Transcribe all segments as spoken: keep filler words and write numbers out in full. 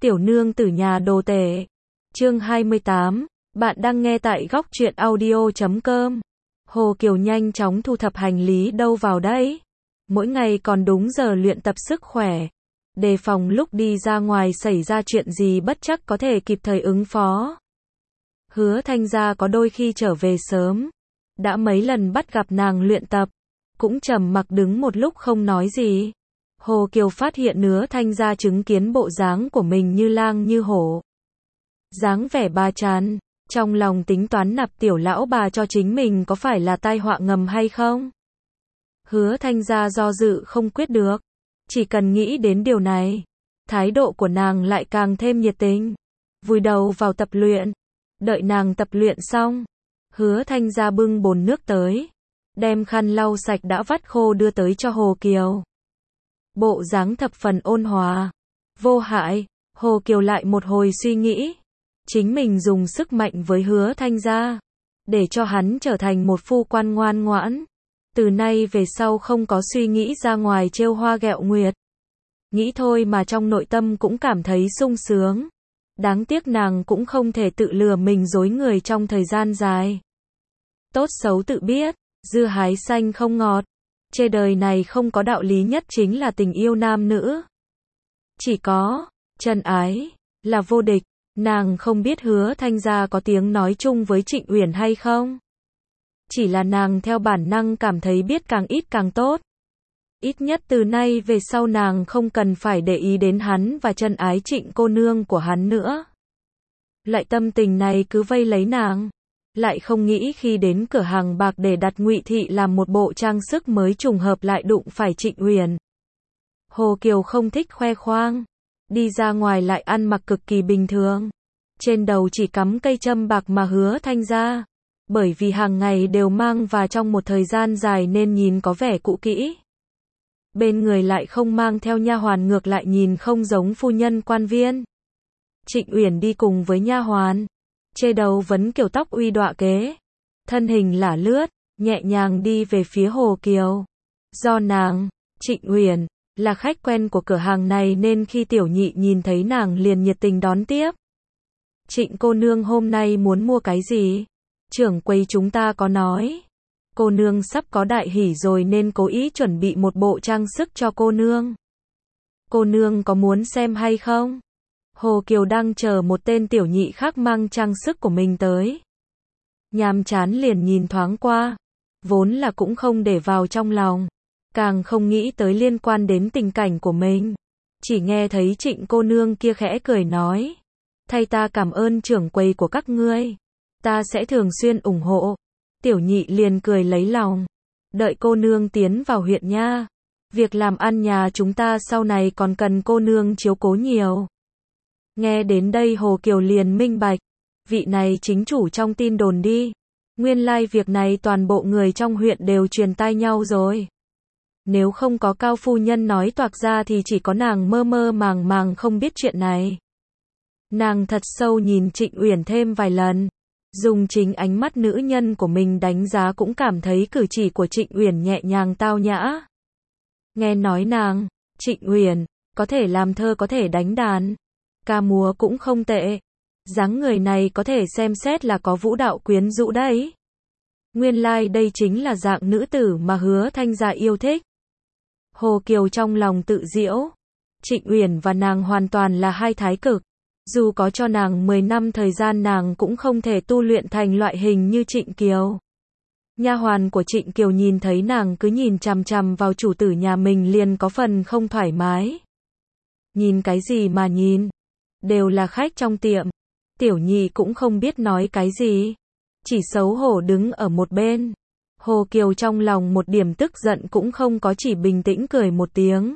Tiểu nương tử nhà đồ tể. Chương hai mươi tám. Bạn đang nghe tại góc truyện audio chấm com. Hồ Kiều nhanh chóng thu thập hành lý đâu vào đấy. Mỗi ngày còn đúng giờ luyện tập sức khỏe. Đề phòng lúc đi ra ngoài xảy ra chuyện gì bất chắc có thể kịp thời ứng phó. Hứa Thanh Gia có đôi khi trở về sớm. Đã mấy lần bắt gặp nàng luyện tập. Cũng trầm mặc đứng một lúc không nói gì. Hồ Kiều phát hiện Hứa Thanh Gia chứng kiến bộ dáng của mình như lang như hổ. Dáng vẻ ba chán, trong lòng tính toán nạp tiểu lão bà cho chính mình có phải là tai họa ngầm hay không? Hứa Thanh Gia do dự không quyết được. Chỉ cần nghĩ đến điều này, thái độ của nàng lại càng thêm nhiệt tình. Vùi đầu vào tập luyện. Đợi nàng tập luyện xong, Hứa Thanh Gia bưng bồn nước tới, đem khăn lau sạch đã vắt khô đưa tới cho Hồ Kiều. Bộ dáng thập phần ôn hòa, vô hại. Hồ Kiều lại một hồi suy nghĩ, chính mình dùng sức mạnh với Hứa Thanh Gia, để cho hắn trở thành một phu quan ngoan ngoãn. Từ nay về sau không có suy nghĩ ra ngoài trêu hoa ghẹo nguyệt. Nghĩ thôi mà trong nội tâm cũng cảm thấy sung sướng. Đáng tiếc nàng cũng không thể tự lừa mình dối người trong thời gian dài. Tốt xấu tự biết, dưa hái xanh không ngọt. Trên đời này không có đạo lý nhất chính là tình yêu nam nữ. Chỉ có chân ái là vô địch. Nàng không biết Hứa Thanh Gia có tiếng nói chung với Trịnh Uyển hay không. Chỉ là nàng theo bản năng cảm thấy biết càng ít càng tốt. Ít nhất từ nay về sau nàng không cần phải để ý đến hắn và chân ái Trịnh cô nương của hắn nữa. Loại tâm tình này cứ vây lấy nàng. Lại không nghĩ khi đến cửa hàng bạc để đặt Ngụy Thị làm một bộ trang sức mới trùng hợp lại đụng phải Trịnh Uyển. Hồ Kiều không thích khoe khoang. Đi ra ngoài lại ăn mặc cực kỳ bình thường. Trên đầu chỉ cắm cây châm bạc mà Hứa Thanh Gia. Bởi vì hàng ngày đều mang và trong một thời gian dài nên nhìn có vẻ cũ kỹ. Bên người lại không mang theo nha hoàn ngược lại nhìn không giống phu nhân quan viên. Trịnh Uyển đi cùng với nha hoàn. Chê đầu vấn kiểu tóc uy đọa kế. Thân hình lả lướt, nhẹ nhàng đi về phía Hồ Kiều. Do nàng, Trịnh Uyển, là khách quen của cửa hàng này nên khi tiểu nhị nhìn thấy nàng liền nhiệt tình đón tiếp. Trịnh cô nương hôm nay muốn mua cái gì? Trưởng quầy chúng ta có nói. Cô nương sắp có đại hỷ rồi nên cố ý chuẩn bị một bộ trang sức cho cô nương. Cô nương có muốn xem hay không? Hồ Kiều đang chờ một tên tiểu nhị khác mang trang sức của mình tới. Nhàm chán liền nhìn thoáng qua. Vốn là cũng không để vào trong lòng. Càng không nghĩ tới liên quan đến tình cảnh của mình. Chỉ nghe thấy Trịnh cô nương kia khẽ cười nói. Thay ta cảm ơn trưởng quầy của các ngươi. Ta sẽ thường xuyên ủng hộ. Tiểu nhị liền cười lấy lòng. Đợi cô nương tiến vào huyện nha. Việc làm ăn nhà chúng ta sau này còn cần cô nương chiếu cố nhiều. Nghe đến đây Hồ Kiều liền minh bạch. Vị này chính chủ trong tin đồn đi. Nguyên lai việc này toàn bộ người trong huyện đều truyền tai nhau rồi. Nếu không có cao phu nhân nói toạc ra thì chỉ có nàng mơ mơ màng màng không biết chuyện này. Nàng thật sâu nhìn Trịnh Uyển thêm vài lần. Dùng chính ánh mắt nữ nhân của mình đánh giá cũng cảm thấy cử chỉ của Trịnh Uyển nhẹ nhàng tao nhã. Nghe nói nàng, Trịnh Uyển, có thể làm thơ có thể đánh đàn. Ca múa cũng không tệ. Dáng người này có thể xem xét là có vũ đạo quyến rũ đấy. Nguyên lai like đây chính là dạng nữ tử mà Hứa Thanh Gia yêu thích. Hồ Kiều trong lòng tự giễu. Trịnh Uyển và nàng hoàn toàn là hai thái cực. Dù có cho nàng mười năm thời gian nàng cũng không thể tu luyện thành loại hình như Trịnh Kiều. Nha hoàn của Trịnh Kiều nhìn thấy nàng cứ nhìn chằm chằm vào chủ tử nhà mình liền có phần không thoải mái. Nhìn cái gì mà nhìn? Đều là khách trong tiệm. Tiểu nhị cũng không biết nói cái gì. Chỉ xấu hổ đứng ở một bên. Hồ Kiều trong lòng một điểm tức giận cũng không có, chỉ bình tĩnh cười một tiếng.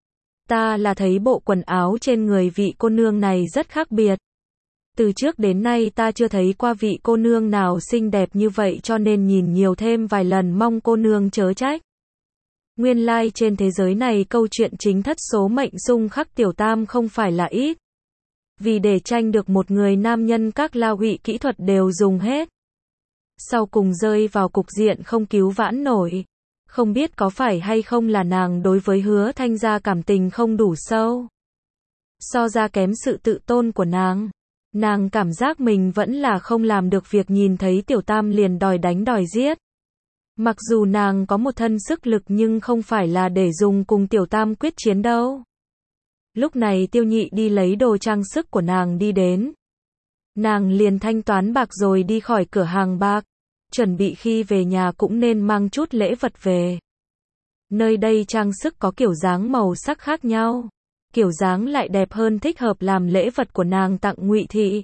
Ta là thấy bộ quần áo trên người vị cô nương này rất khác biệt. Từ trước đến nay ta chưa thấy qua vị cô nương nào xinh đẹp như vậy cho nên nhìn nhiều thêm vài lần, mong cô nương chớ trách. Nguyên lai like trên thế giới này câu chuyện chính thất số mệnh xung khắc tiểu tam không phải là ít. Vì để tranh được một người nam nhân các la hụy kỹ thuật đều dùng hết. Sau cùng rơi vào cục diện không cứu vãn nổi. Không biết có phải hay không là nàng đối với Hứa Thanh Gia cảm tình không đủ sâu. So ra kém sự tự tôn của nàng. Nàng cảm giác mình vẫn là không làm được việc nhìn thấy Tiểu Tam liền đòi đánh đòi giết. Mặc dù nàng có một thân sức lực nhưng không phải là để dùng cùng Tiểu Tam quyết chiến đâu. Lúc này Tiêu Nhị đi lấy đồ trang sức của nàng đi đến. Nàng liền thanh toán bạc rồi đi khỏi cửa hàng bạc. Chuẩn bị khi về nhà cũng nên mang chút lễ vật về. Nơi đây trang sức có kiểu dáng màu sắc khác nhau. Kiểu dáng lại đẹp hơn thích hợp làm lễ vật của nàng tặng Ngụy Thị.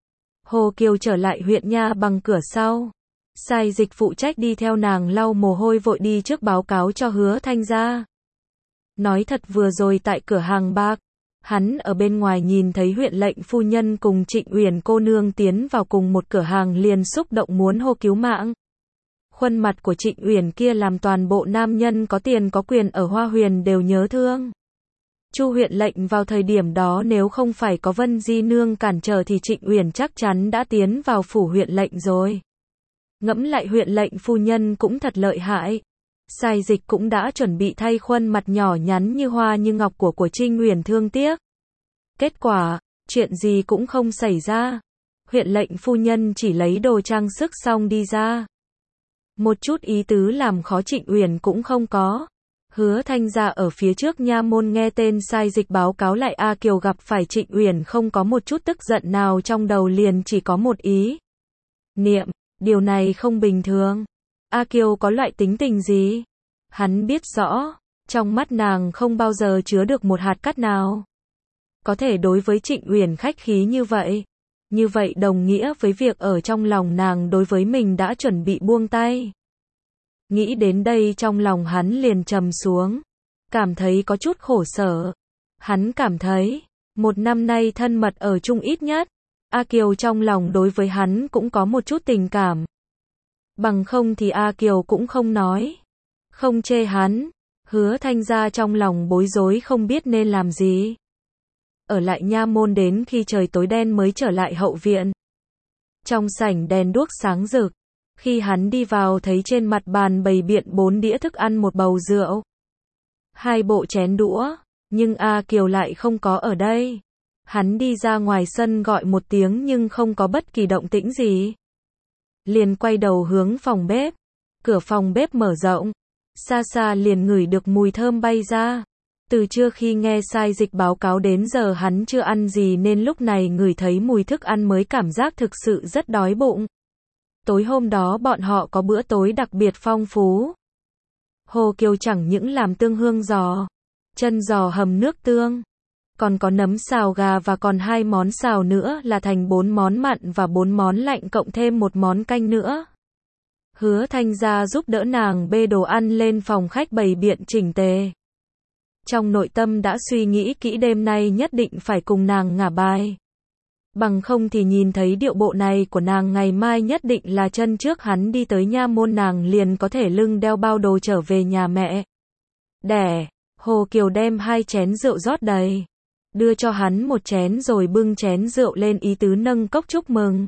Hồ Kiều trở lại huyện nha bằng cửa sau. Sai Dịch phụ trách đi theo nàng lau mồ hôi vội đi trước báo cáo cho Hứa Thanh gia. Nói thật vừa rồi tại cửa hàng bạc, hắn ở bên ngoài nhìn thấy huyện lệnh phu nhân cùng Trịnh Uyển cô nương tiến vào cùng một cửa hàng liền xúc động muốn hô cứu mạng. Khuôn mặt của Trịnh Uyển kia làm toàn bộ nam nhân có tiền có quyền ở Hoa Huyền đều nhớ thương. Chu huyện lệnh vào thời điểm đó nếu không phải có Vân Di nương cản trở thì Trịnh Uyển chắc chắn đã tiến vào phủ huyện lệnh rồi. Ngẫm lại huyện lệnh phu nhân cũng thật lợi hại. Sai Dịch cũng đã chuẩn bị thay khuôn mặt nhỏ nhắn như hoa như ngọc của của Trinh Uyển thương tiếc. Kết quả, chuyện gì cũng không xảy ra. Huyện lệnh phu nhân chỉ lấy đồ trang sức xong đi ra. Một chút ý tứ làm khó Trịnh Uyển cũng không có. Hứa Thanh gia ở phía trước nha môn nghe tên Sai Dịch báo cáo lại A Kiều gặp phải Trịnh Uyển không có một chút tức giận nào trong đầu liền chỉ có một ý niệm, điều này không bình thường. A Kiều có loại tính tình gì? Hắn biết rõ, trong mắt nàng không bao giờ chứa được một hạt cát nào. Có thể đối với Trịnh Uyển khách khí như vậy. Như vậy đồng nghĩa với việc ở trong lòng nàng đối với mình đã chuẩn bị buông tay. Nghĩ đến đây trong lòng hắn liền trầm xuống. Cảm thấy có chút khổ sở. Hắn cảm thấy, một năm nay thân mật ở chung ít nhất. A Kiều trong lòng đối với hắn cũng có một chút tình cảm. Bằng không thì A Kiều cũng không nói. Không chê hắn. Hứa Thanh gia trong lòng bối rối không biết nên làm gì. Ở lại nha môn đến khi trời tối đen mới trở lại hậu viện. Trong sảnh đèn đuốc sáng rực. Khi hắn đi vào thấy trên mặt bàn bày biện bốn đĩa thức ăn một bầu rượu. Hai bộ chén đũa. Nhưng A Kiều lại không có ở đây. Hắn đi ra ngoài sân gọi một tiếng nhưng không có bất kỳ động tĩnh gì. Liền quay đầu hướng phòng bếp. Cửa phòng bếp mở rộng. Xa xa liền ngửi được mùi thơm bay ra. Từ trưa khi nghe Sai Dịch báo cáo đến giờ hắn chưa ăn gì nên lúc này ngửi thấy mùi thức ăn mới cảm giác thực sự rất đói bụng. Tối hôm đó bọn họ có bữa tối đặc biệt phong phú. Hồ Kiều chẳng những làm tương hương giò, chân giò hầm nước tương, còn có nấm xào gà và còn hai món xào nữa là thành bốn món mặn và bốn món lạnh cộng thêm một món canh nữa. Hứa Thanh gia giúp đỡ nàng bê đồ ăn lên phòng khách bày biện chỉnh tề. Trong nội tâm đã suy nghĩ kỹ đêm nay nhất định phải cùng nàng ngả bài. Bằng không thì nhìn thấy điệu bộ này của nàng ngày mai nhất định là chân trước hắn đi tới nha môn nàng liền có thể lưng đeo bao đồ trở về nhà mẹ đẻ. Hồ Kiều đem hai chén rượu rót đầy. Đưa cho hắn một chén rồi bưng chén rượu lên ý tứ nâng cốc chúc mừng.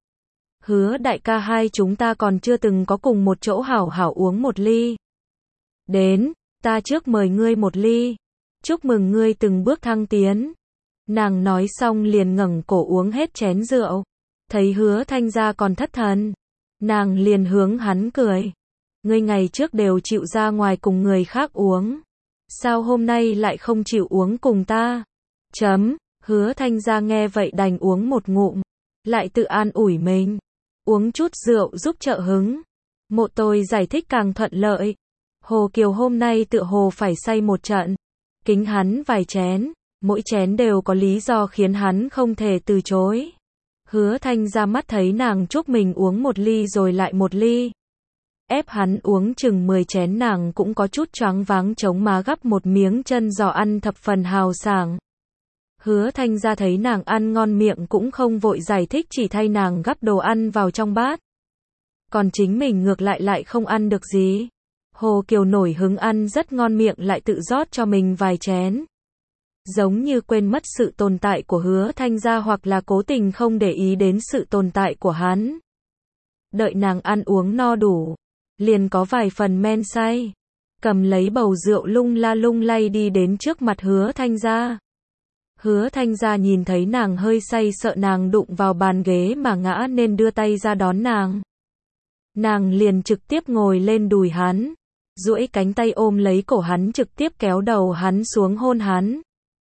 Hứa đại ca hai chúng ta còn chưa từng có cùng một chỗ hảo hảo uống một ly. Đến, ta trước mời ngươi một ly. Chúc mừng ngươi từng bước thăng tiến. Nàng nói xong liền ngẩng cổ uống hết chén rượu. Thấy Hứa Thanh gia còn thất thần. Nàng liền hướng hắn cười. Ngươi ngày trước đều chịu ra ngoài cùng người khác uống. Sao hôm nay lại không chịu uống cùng ta? Chấm, Hứa Thanh gia nghe vậy đành uống một ngụm. Lại tự an ủi mình. Uống chút rượu giúp trợ hứng. Mộ tôi giải thích càng thuận lợi. Hồ Kiều hôm nay tựa hồ phải say một trận. Kính hắn vài chén. Mỗi chén đều có lý do khiến hắn không thể từ chối. Hứa Thanh ra mắt thấy nàng chúc mình uống một ly rồi lại một ly. Ép hắn uống chừng mười chén nàng cũng có chút choáng váng chống má gắp một miếng chân giò ăn thập phần hào sảng. Hứa Thanh ra thấy nàng ăn ngon miệng cũng không vội giải thích chỉ thay nàng gắp đồ ăn vào trong bát. Còn chính mình ngược lại lại không ăn được gì. Hồ Kiều nổi hứng ăn rất ngon miệng lại tự rót cho mình vài chén. Giống như quên mất sự tồn tại của Hứa Thanh gia hoặc là cố tình không để ý đến sự tồn tại của hắn. Đợi nàng ăn uống no đủ, liền có vài phần men say, cầm lấy bầu rượu lung la lung lay đi đến trước mặt Hứa Thanh gia. Hứa Thanh Gia nhìn thấy nàng hơi say sợ nàng đụng vào bàn ghế mà ngã nên đưa tay ra đón nàng. Nàng liền trực tiếp ngồi lên đùi hắn, duỗi cánh tay ôm lấy cổ hắn trực tiếp kéo đầu hắn xuống hôn hắn.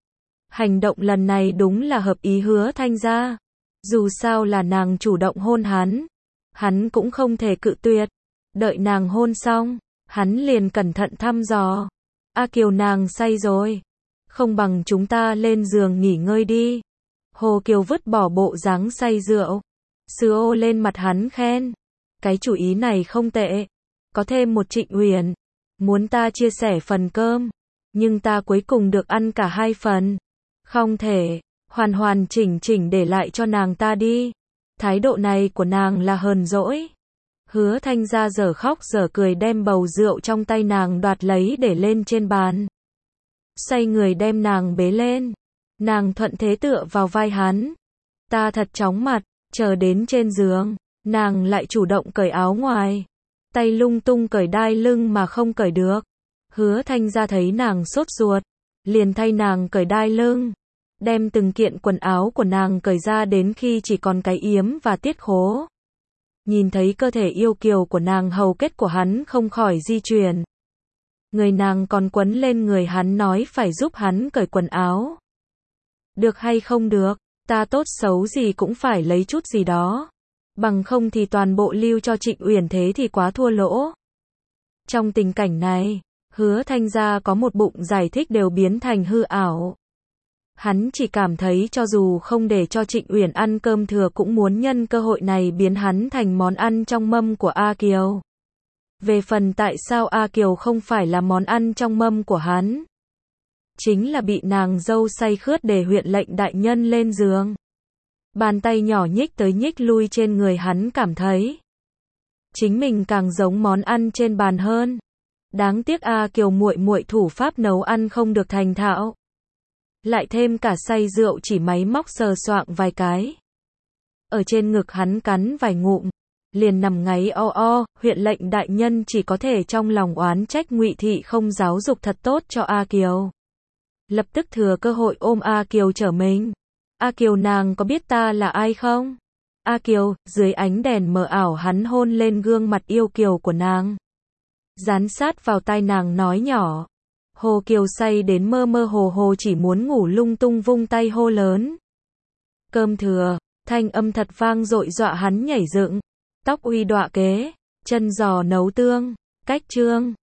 Hành động lần này đúng là hợp ý Hứa Thanh Gia. Dù sao là nàng chủ động hôn hắn, hắn cũng không thể cự tuyệt. Đợi nàng hôn xong, hắn liền cẩn thận thăm dò. A Kiều nàng say rồi, không bằng chúng ta lên giường nghỉ ngơi đi. Hồ Kiều vứt bỏ bộ dáng say rượu, sứa ô lên mặt hắn khen. Cái chủ ý này không tệ, có thêm một Trịnh Uyển, muốn ta chia sẻ phần cơm, nhưng ta cuối cùng được ăn cả hai phần. Không thể, hoàn hoàn chỉnh chỉnh để lại cho nàng ta đi. Thái độ này của nàng là hờn dỗi. Hứa Thanh Gia dở khóc dở cười đem bầu rượu trong tay nàng đoạt lấy để lên trên bàn. Xoay người đem nàng bế lên. Nàng thuận thế tựa vào vai hắn. Ta thật chóng mặt, chờ đến trên giường, nàng lại chủ động cởi áo ngoài. Tay lung tung cởi đai lưng mà không cởi được. Hứa Thanh Gia thấy nàng sốt ruột, liền thay nàng cởi đai lưng. Đem từng kiện quần áo của nàng cởi ra đến khi chỉ còn cái yếm và tiết khố. Nhìn thấy cơ thể yêu kiều của nàng hầu kết của hắn không khỏi di chuyển. Người nàng còn quấn lên người hắn nói phải giúp hắn cởi quần áo. Được hay không được, ta tốt xấu gì cũng phải lấy chút gì đó. Bằng không thì toàn bộ lưu cho Trịnh Uyển thế thì quá thua lỗ. Trong tình cảnh này, Hứa Thanh Gia có một bụng giải thích đều biến thành hư ảo. Hắn chỉ cảm thấy cho dù không để cho Trịnh Uyển ăn cơm thừa cũng muốn nhân cơ hội này biến hắn thành món ăn trong mâm của A Kiều. Về phần tại sao A Kiều không phải là món ăn trong mâm của hắn, chính là bị nàng dâu say khướt để huyện lệnh đại nhân lên giường. Bàn tay nhỏ nhích tới nhích lui trên người hắn cảm thấy chính mình càng giống món ăn trên bàn hơn. Đáng tiếc A Kiều muội muội thủ pháp nấu ăn không được thành thạo. Lại thêm cả say rượu chỉ máy móc sờ soạng vài cái. Ở trên ngực hắn cắn vài ngụm, liền nằm ngáy o o, huyện lệnh đại nhân chỉ có thể trong lòng oán trách Ngụy Thị không giáo dục thật tốt cho A Kiều. Lập tức thừa cơ hội ôm A Kiều trở mình. A Kiều nàng có biết ta là ai không? A Kiều, dưới ánh đèn mờ ảo hắn hôn lên gương mặt yêu kiều của nàng. Dán sát vào tai nàng nói nhỏ. Hồ Kiều say đến mơ mơ hồ hồ chỉ muốn ngủ lung tung vung tay hô lớn. Cơm thừa, thanh âm thật vang dội dọa hắn nhảy dựng. Tóc uy đọa kế, chân giò nấu tương, cách trương.